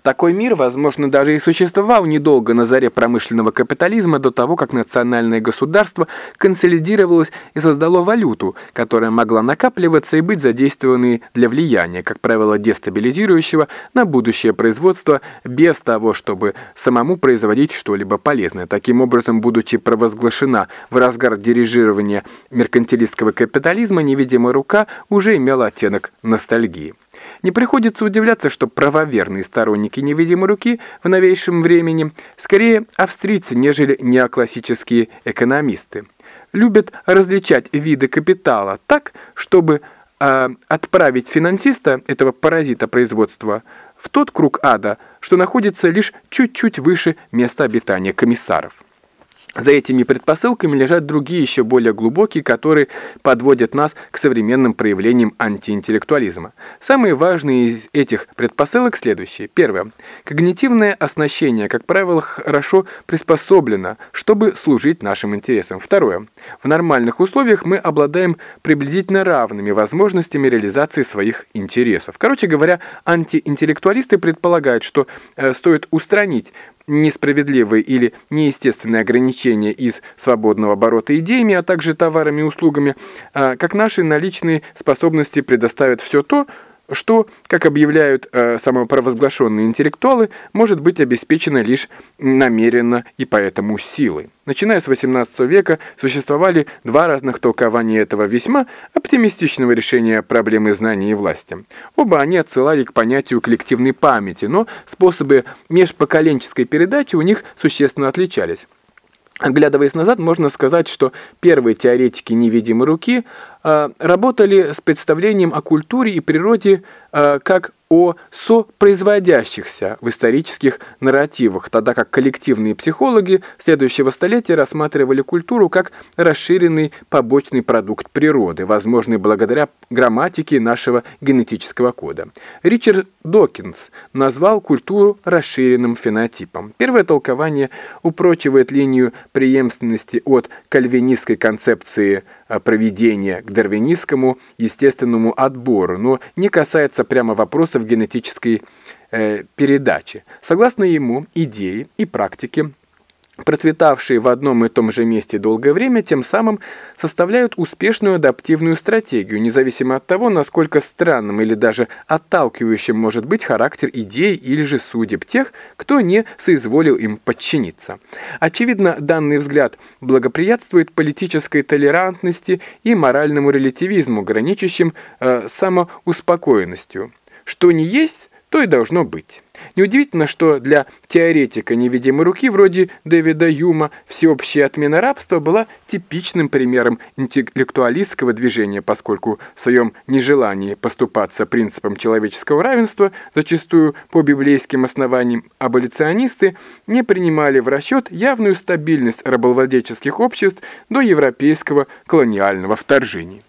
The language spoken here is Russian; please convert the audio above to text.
Такой мир, возможно, даже и существовал недолго на заре промышленного капитализма, до того, как национальное государство консолидировалось и создало валюту, которая могла накапливаться и быть задействованной для влияния, как правило, дестабилизирующего на будущее производство, без того, чтобы самому производить что-либо полезное. Таким образом, будучи провозглашена в разгар дирижирования меркантилистского капитализма, невидимая рука уже имела оттенок ностальгии. Не приходится удивляться, что правоверные сторонники невидимой руки в новейшем времени скорее австрийцы, нежели неоклассические экономисты. Любят различать виды капитала так, чтобы отправить финансиста, этого паразита производства, в тот круг ада, что находится лишь чуть-чуть выше места обитания комиссаров. За этими предпосылками лежат другие, еще более глубокие, которые подводят нас к современным проявлениям антиинтеллектуализма. Самые важные из этих предпосылок следующие. Первое. Когнитивное оснащение, как правило, хорошо приспособлено, чтобы служить нашим интересам. Второе. В нормальных условиях мы обладаем приблизительно равными возможностями реализации своих интересов. Короче говоря, антиинтеллектуалисты предполагают, что стоит устранить несправедливые или неестественные ограничения из свободного оборота идеями, а также товарами и услугами, как наши наличные способности предоставят все то, что, как объявляют самопровозглашенные интеллектуалы, может быть обеспечено лишь намеренно и поэтому силой. Начиная с XVIII века существовали два разных толкования этого весьма оптимистичного решения проблемы знания и власти. Оба они отсылали к понятию коллективной памяти, но способы межпоколенческой передачи у них существенно отличались. Оглядываясь назад, можно сказать, что первые теоретики невидимой руки работали с представлением о культуре и природе как о сопроизводящихся в исторических нарративах, тогда как коллективные психологи следующего столетия рассматривали культуру как расширенный побочный продукт природы, возможный благодаря грамматике нашего генетического кода. Ричард Докинс назвал культуру расширенным фенотипом. Первое толкование упрочивает линию преемственности от кальвинистской концепции проведения к дарвинистскому естественному отбору, но не касается прямо вопросов генетической передачи. Согласно ему, идеи и практики, процветавшие в одном и том же месте долгое время, тем самым составляют успешную адаптивную стратегию, независимо от того, насколько странным или даже отталкивающим может быть характер идей или же судеб тех, кто не соизволил им подчиниться. Очевидно, данный взгляд благоприятствует политической толерантности и моральному релятивизму, граничащим самоуспокоенностью. Что не есть, то и должно быть. Неудивительно, что для теоретика невидимой руки вроде Дэвида Юма всеобщая отмена рабства была типичным примером интеллектуалистского движения, поскольку в своем нежелании поступаться принципам человеческого равенства, зачастую по библейским основаниям, аболиционисты не принимали в расчет явную стабильность рабовладельческих обществ до европейского колониального вторжения.